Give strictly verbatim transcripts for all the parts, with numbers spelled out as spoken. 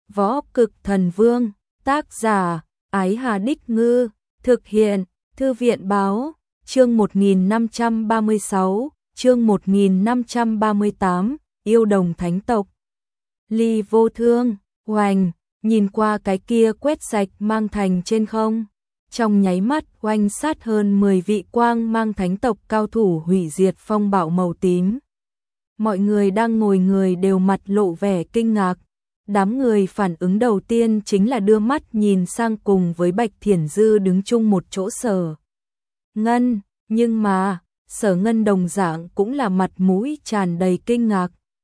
Võ Cực Thần Vương, tác giả, Ái Hà Đích Ngư, thực hiện, Thư viện Báo, chương một nghìn năm trăm ba mươi sáu, chương một nghìn năm trăm ba mươi tám, yêu đồng thánh tộc. Ly vô thương, oành, nhìn qua cái kia quét sạch mang thành trên không. Trong nháy mắt oanh sát hơn mười vị quang mang thánh tộc cao thủ hủy diệt phong bạo màu tím. Mọi người đang ngồi người đều mặt lộ vẻ kinh ngạc. Đám người phản ứng đầu tiên chính là đưa mắt nhìn sang cùng với Bạch Thiển Dư đứng chung một chỗ Sở Ngân, nhưng mà, Sở Ngân đồng dạng cũng là mặt mũi tràn đầy kinh ngạc.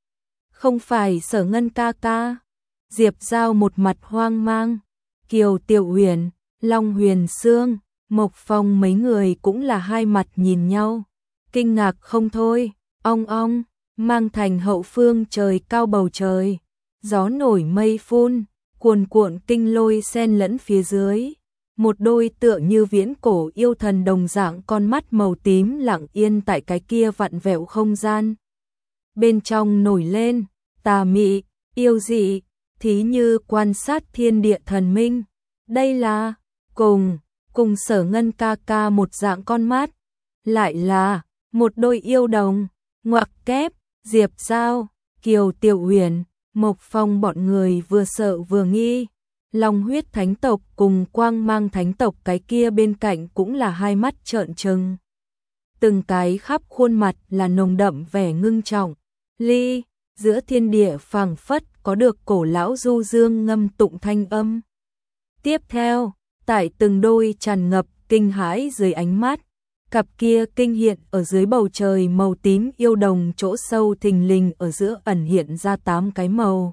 Không phải Sở Ngân ca ca. Diệp Giao một mặt hoang mang, Kiều Tiểu Huyền, Long Huyền Sương, Mộc Phong mấy người cũng là hai mặt nhìn nhau, kinh ngạc không thôi. Ong ong, mang thành hậu phương trời cao bầu trời, gió nổi mây phun, cuồn cuộn kinh lôi xen lẫn phía dưới. Một đôi tựa như viễn cổ yêu thần đồng dạng con mắt màu tím lặng yên tại cái kia vặn vẹo không gian. Bên trong nổi lên, tà mị, yêu dị, thí như quan sát thiên địa thần minh. Đây là, cùng, cùng Sở Ngân ca ca một dạng con mắt. Lại là, một đôi yêu đồng, ngoặc kép, Diệp Giao, Kiều Tiểu Huyền, Mộc Phong bọn người vừa sợ vừa nghi. Long huyết thánh tộc cùng quang mang thánh tộc cái kia bên cạnh cũng là hai mắt trợn trừng. Từng cái khắp khuôn mặt là nồng đậm vẻ ngưng trọng. Ly, giữa thiên địa phảng phất có được cổ lão du dương ngâm tụng thanh âm. Tiếp theo, tại từng đôi tràn ngập kinh hãi dưới ánh mắt, cặp kia kinh hiện ở dưới bầu trời màu tím yêu đồng chỗ sâu thình lình ở giữa ẩn hiện ra tám cái màu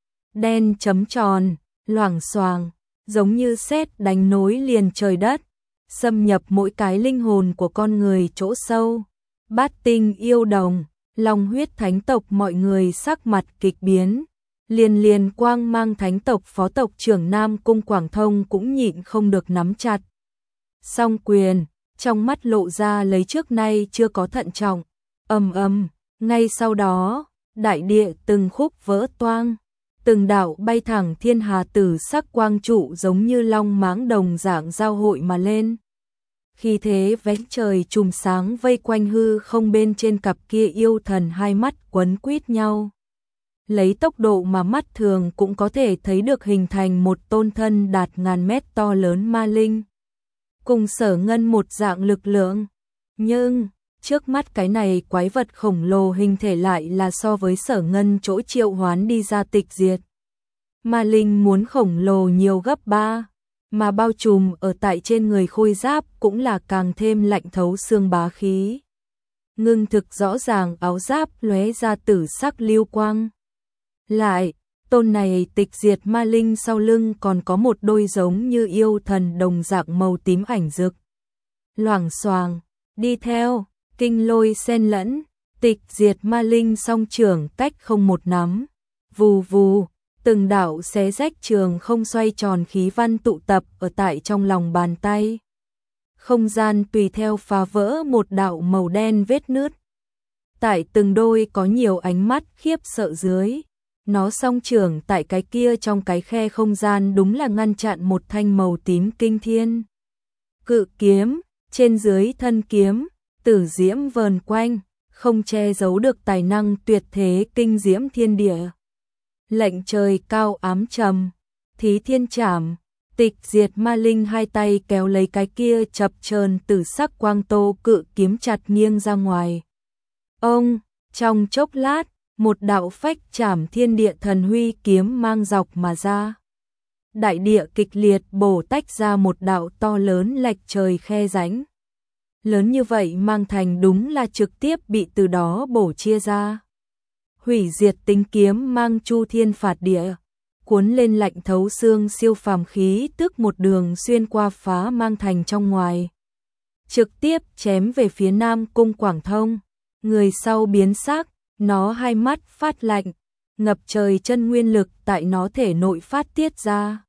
đen chấm tròn, loảng xoảng, giống như sét đánh nối liền trời đất, xâm nhập mỗi cái linh hồn của con người chỗ sâu. Bát tinh yêu đồng, Long huyết thánh tộc mọi người sắc mặt kịch biến, liền liền quang mang thánh tộc phó tộc trưởng Nam Cung Quảng Thông cũng nhịn không được nắm chặt song quyền, trong mắt lộ ra lấy trước nay chưa có thận trọng. Ầm ầm, ngay sau đó, đại địa từng khúc vỡ toang, từng đạo bay thẳng thiên hà tử sắc quang trụ giống như long mãng đồng dạng giao hội mà lên. Khi thế vén trời trùm sáng vây quanh hư không bên trên cặp kia yêu thần hai mắt quấn quýt nhau. Lấy tốc độ mà mắt thường cũng có thể thấy được hình thành một tôn thân đạt ngàn mét to lớn ma linh. Cùng Sở Ngân một dạng lực lượng. Nhưng, trước mắt cái này quái vật khổng lồ hình thể lại là so với Sở Ngân chỗ triệu hoán đi ra tịch diệt. Ma linh muốn khổng lồ nhiều gấp ba, mà bao trùm ở tại trên người khôi giáp cũng là càng thêm lạnh thấu xương bá khí. Ngưng thực rõ ràng áo giáp lóe ra tử sắc lưu quang. Lại, tôn này tịch diệt ma linh sau lưng còn có một đôi giống như yêu thần đồng dạng màu tím ảnh rực. Loảng xoàng, đi theo, kinh lôi xen lẫn, tịch diệt ma linh song trưởng cách không một nắm. Vù vù, từng đạo xé rách trường không xoay tròn khí văn tụ tập ở tại trong lòng bàn tay. Không gian tùy theo phá vỡ một đạo màu đen vết nứt. Tại từng đôi có nhiều ánh mắt khiếp sợ dưới. Nó song trưởng tại cái kia trong cái khe không gian đúng là ngăn chặn một thanh màu tím kinh thiên cự kiếm, trên dưới thân kiếm, tử diễm vờn quanh, không che giấu được tài năng tuyệt thế kinh diễm thiên địa. Lệnh trời cao ám trầm, thí thiên trảm, tịch diệt ma linh hai tay kéo lấy cái kia chập chờn tử sắc quang tô cự kiếm chặt nghiêng ra ngoài. Ông, trong chốc lát, một đạo phách trảm thiên địa thần huy kiếm mang dọc mà ra. Đại địa kịch liệt bổ tách ra một đạo to lớn lệch trời khe rãnh. Lớn như vậy mang thành đúng là trực tiếp bị từ đó bổ chia ra. Hủy diệt tính kiếm mang chu thiên phạt địa, cuốn lên lạnh thấu xương siêu phàm khí tức một đường xuyên qua phá mang thành trong ngoài. Trực tiếp chém về phía Nam Cung Quảng Thông, người sau biến sắc. Nó hai mắt phát lạnh, ngập trời chân nguyên lực tại nó thể nội phát tiết ra.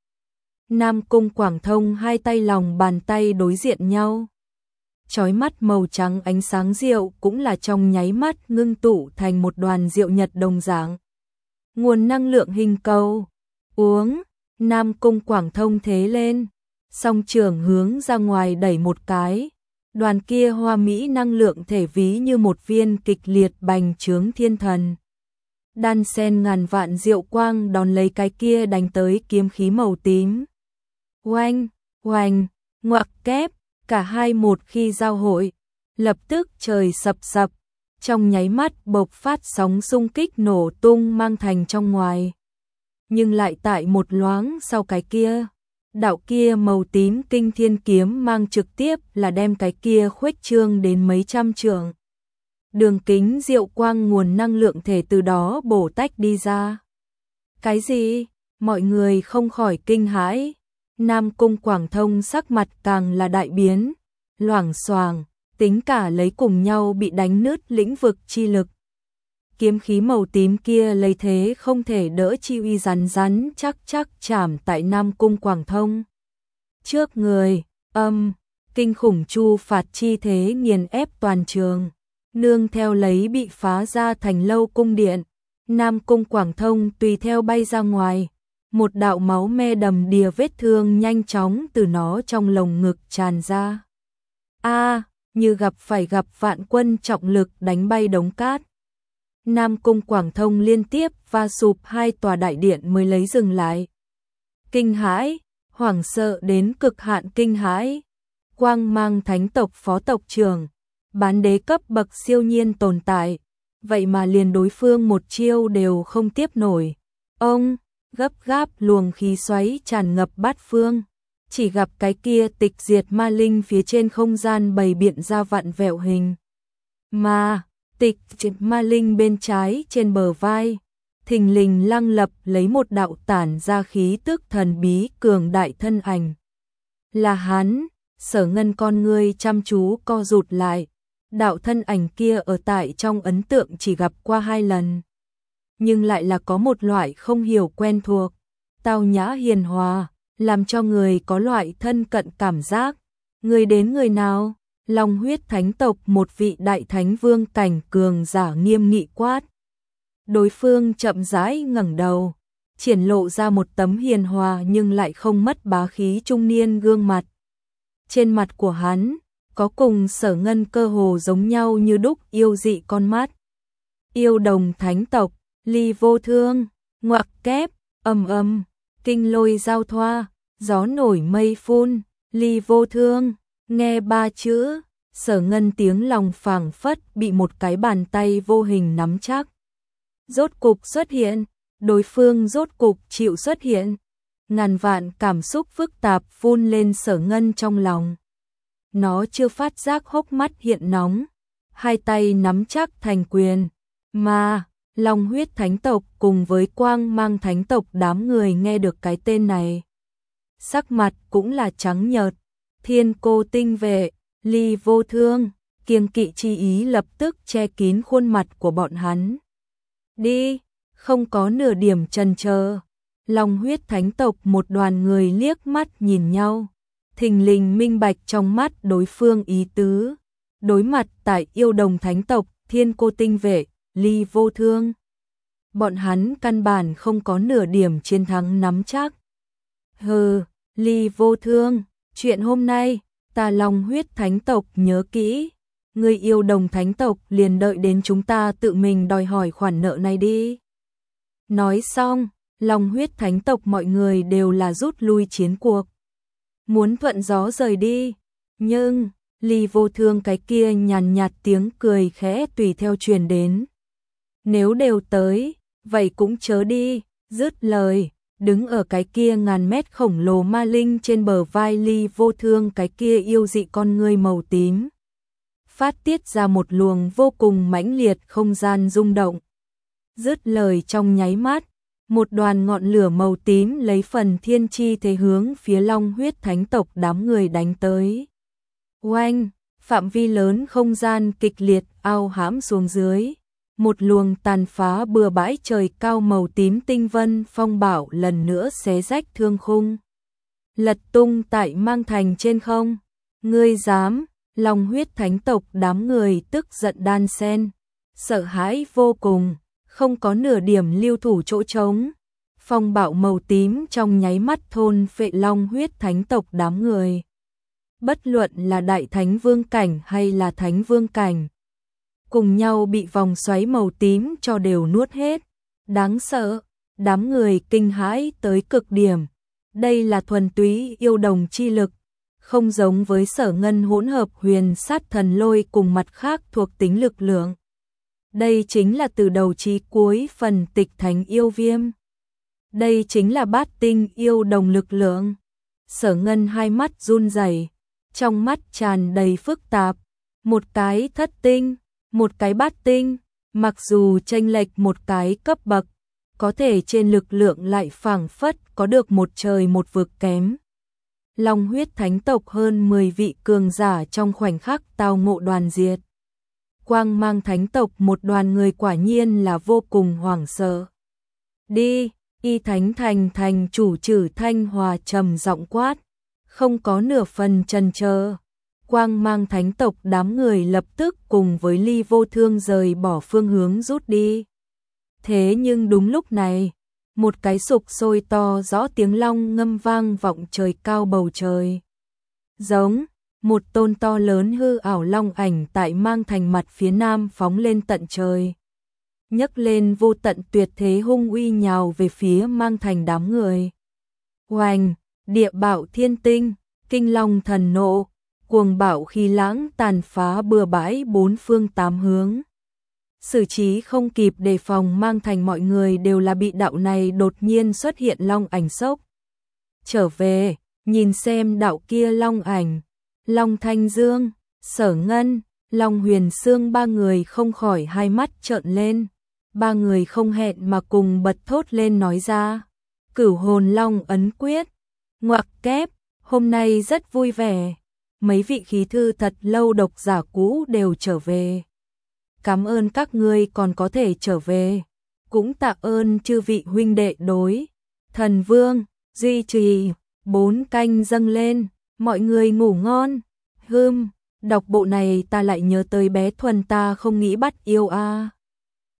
Nam Cung Quảng Thông hai tay lòng bàn tay đối diện nhau. Chói mắt màu trắng ánh sáng rượu cũng là trong nháy mắt ngưng tụ thành một đoàn rượu nhật đồng dạng. Nguồn năng lượng hình cầu, Uống, Nam Cung Quảng Thông thế lên, song trường hướng ra ngoài đẩy một cái. Đoàn kia hoa mỹ năng lượng thể ví như một viên kịch liệt bành trướng thiên thần. Đan sen ngàn vạn diệu quang đón lấy cái kia đánh tới kiếm khí màu tím. Oanh, oanh, ngoặc kép, cả hai một khi giao hội, lập tức trời sập sập, trong nháy mắt bộc phát sóng xung kích nổ tung mang thành trong ngoài. Nhưng lại tại một loáng sau cái kia, đạo kia màu tím kinh thiên kiếm mang trực tiếp là đem cái kia khuếch trương đến mấy trăm trượng. Đường kính diệu quang nguồn năng lượng thể từ đó bổ tách đi ra. Cái gì? Mọi người không khỏi kinh hãi. Nam Cung Quảng Thông sắc mặt càng là đại biến, loảng xoảng, tính cả lấy cùng nhau bị đánh nứt lĩnh vực chi lực. Kiếm khí màu tím kia lấy thế không thể đỡ chi uy rắn rắn chắc chắc chạm tại Nam Cung Quảng Thông. Trước người, âm, kinh khủng chu phạt chi thế nghiền ép toàn trường. Nương theo lấy bị phá ra thành lâu cung điện, Nam Cung Quảng Thông tùy theo bay ra ngoài. Một đạo máu me đầm đìa vết thương nhanh chóng từ nó trong lồng ngực tràn ra. A, như gặp phải gặp vạn quân trọng lực đánh bay đống cát. Nam Cung Quảng Thông liên tiếp va sụp hai tòa đại điện mới lấy dừng lại. Kinh hãi, hoảng sợ đến cực hạn kinh hãi. Quang Mang Thánh tộc phó tộc trưởng, bán đế cấp bậc siêu nhiên tồn tại, vậy mà liền đối phương một chiêu đều không tiếp nổi. Ông gấp gáp luồng khí xoáy tràn ngập bát phương, chỉ gặp cái kia tịch diệt ma linh phía trên không gian bày biện ra vặn vẹo hình. Mà tịch diệt ma linh bên trái trên bờ vai, thình lình lăng lập lấy một đạo tản ra khí tức thần bí cường đại thân ảnh. Là hắn. Sở Ngân con ngươi chăm chú co rụt lại, đạo thân ảnh kia ở tại trong ấn tượng chỉ gặp qua hai lần. Nhưng lại là có một loại không hiểu quen thuộc, tao nhã hiền hòa, làm cho người có loại thân cận cảm giác. Người đến người nào? Long Huyết Thánh tộc một vị đại thánh vương cảnh cường giả nghiêm nghị quát. Đối phương chậm rãi ngẩng đầu, triển lộ ra một tấm hiền hòa nhưng lại không mất bá khí trung niên gương mặt. Trên mặt của hắn, có cùng Sở Ngân cơ hồ giống nhau như đúc yêu dị con mắt. Yêu đồng thánh tộc, ly vô thương, ngoặc kép, ầm ầm, kinh lôi giao thoa, gió nổi mây phun, ly vô thương, nghe ba chữ, Sở Ngân tiếng lòng phảng phất bị một cái bàn tay vô hình nắm chắc. Rốt cục xuất hiện, đối phương rốt cục chịu xuất hiện. Ngàn vạn cảm xúc phức tạp phun lên Sở Ngân trong lòng. Nó chưa phát giác hốc mắt hiện nóng, hai tay nắm chắc thành quyền, mà Long Huyết Thánh tộc cùng với Quang Mang Thánh tộc đám người nghe được cái tên này. Sắc mặt cũng là trắng nhợt, Thiên Cô tinh vệ, ly vô thương, kiêng kỵ chi ý lập tức che kín khuôn mặt của bọn hắn. Đi, không có nửa điểm chần chờ. Long Huyết Thánh tộc một đoàn người liếc mắt nhìn nhau, thình lình minh bạch trong mắt đối phương ý tứ. Đối mặt tại yêu đồng Thánh tộc, Thiên Cô tinh vệ, ly vô thương. Bọn hắn căn bản không có nửa điểm chiến thắng nắm chắc. Hừ, ly vô thương, chuyện hôm nay, ta Long Huyết Thánh tộc nhớ kỹ. Người yêu đồng Thánh tộc liền đợi đến chúng ta tự mình đòi hỏi khoản nợ này đi. Nói xong, Long Huyết Thánh tộc mọi người đều là rút lui chiến cuộc. Muốn thuận gió rời đi. Nhưng, ly vô thương cái kia nhàn nhạt tiếng cười khẽ tùy theo truyền đến. Nếu đều tới, vậy cũng chớ đi. Dứt lời, đứng ở cái kia ngàn mét khổng lồ ma linh trên bờ vai ly vô thương cái kia yêu dị con ngươi màu tím. Phát tiết ra một luồng vô cùng mãnh liệt không gian rung động. Dứt lời trong nháy mắt, một đoàn ngọn lửa màu tím lấy phần thiên chi thế hướng phía Long Huyết Thánh tộc đám người đánh tới. Oanh, phạm vi lớn không gian kịch liệt ao hãm xuống dưới. Một luồng tàn phá bừa bãi trời cao màu tím tinh vân phong bạo lần nữa xé rách thương khung. Lật tung tại mang thành trên không. Ngươi dám, Long Huyết Thánh tộc đám người tức giận đan sen. Sợ hãi vô cùng, không có nửa điểm lưu thủ chỗ trống. Phong bạo màu tím trong nháy mắt thôn phệ long huyết thánh tộc đám người. Bất luận là đại thánh vương cảnh hay là thánh vương cảnh, cùng nhau bị vòng xoáy màu tím cho đều nuốt hết. Đáng sợ, đám người kinh hãi tới cực điểm. Đây là thuần túy yêu đồng chi lực, không giống với Sở Ngân hỗn hợp huyền sát thần lôi cùng mặt khác thuộc tính lực lượng. Đây chính là từ đầu chí cuối phần tịch thánh yêu viêm. Đây chính là bát tinh yêu đồng lực lượng. Sở Ngân hai mắt run rẩy, trong mắt tràn đầy phức tạp. Một cái thất tinh, một cái bát tinh, mặc dù chênh lệch một cái cấp bậc, có thể trên lực lượng lại phảng phất có được một trời một vực kém. Long huyết thánh tộc hơn mười vị cường giả trong khoảnh khắc tao ngộ đoàn diệt. Quang mang thánh tộc một đoàn người quả nhiên là vô cùng hoảng sợ. Đi, Y Thánh Thành thành chủ Trử Thanh Hòa trầm giọng quát, không có nửa phần chần chờ. Quang mang thánh tộc đám người lập tức cùng với Ly Vô Thương rời bỏ phương hướng rút đi. Thế nhưng đúng lúc này, một cái sục sôi to rõ tiếng long ngâm vang vọng trời cao bầu trời. Giống, một tôn to lớn hư ảo long ảnh tại mang thành mặt phía nam phóng lên tận trời. Nhấc lên vô tận tuyệt thế hung uy nhào về phía mang thành đám người. Oanh, địa bạo thiên tinh, kinh long thần nộ, cuồng bạo khí lãng tàn phá bừa bãi bốn phương tám hướng. Xử trí không kịp đề phòng mang thành mọi người đều là bị đạo này đột nhiên xuất hiện long ảnh sốc. Trở về, nhìn xem đạo kia long ảnh, Long Thanh Dương, Sở Ngân, Long Huyền Sương ba người không khỏi hai mắt trợn lên. Ba người không hẹn mà cùng bật thốt lên nói ra. Cửu hồn long ấn quyết, ngoặc kép, hôm nay rất vui vẻ. Mấy vị khí thư thật lâu độc giả cũ đều trở về. Cảm ơn các ngươi còn có thể trở về. Cũng tạ ơn chư vị huynh đệ đối Thần Vương duy trì. Bốn canh dâng lên, mọi người ngủ ngon. Hừm, đọc bộ này ta lại nhớ tới bé Thuần ta không nghĩ bắt yêu a. À.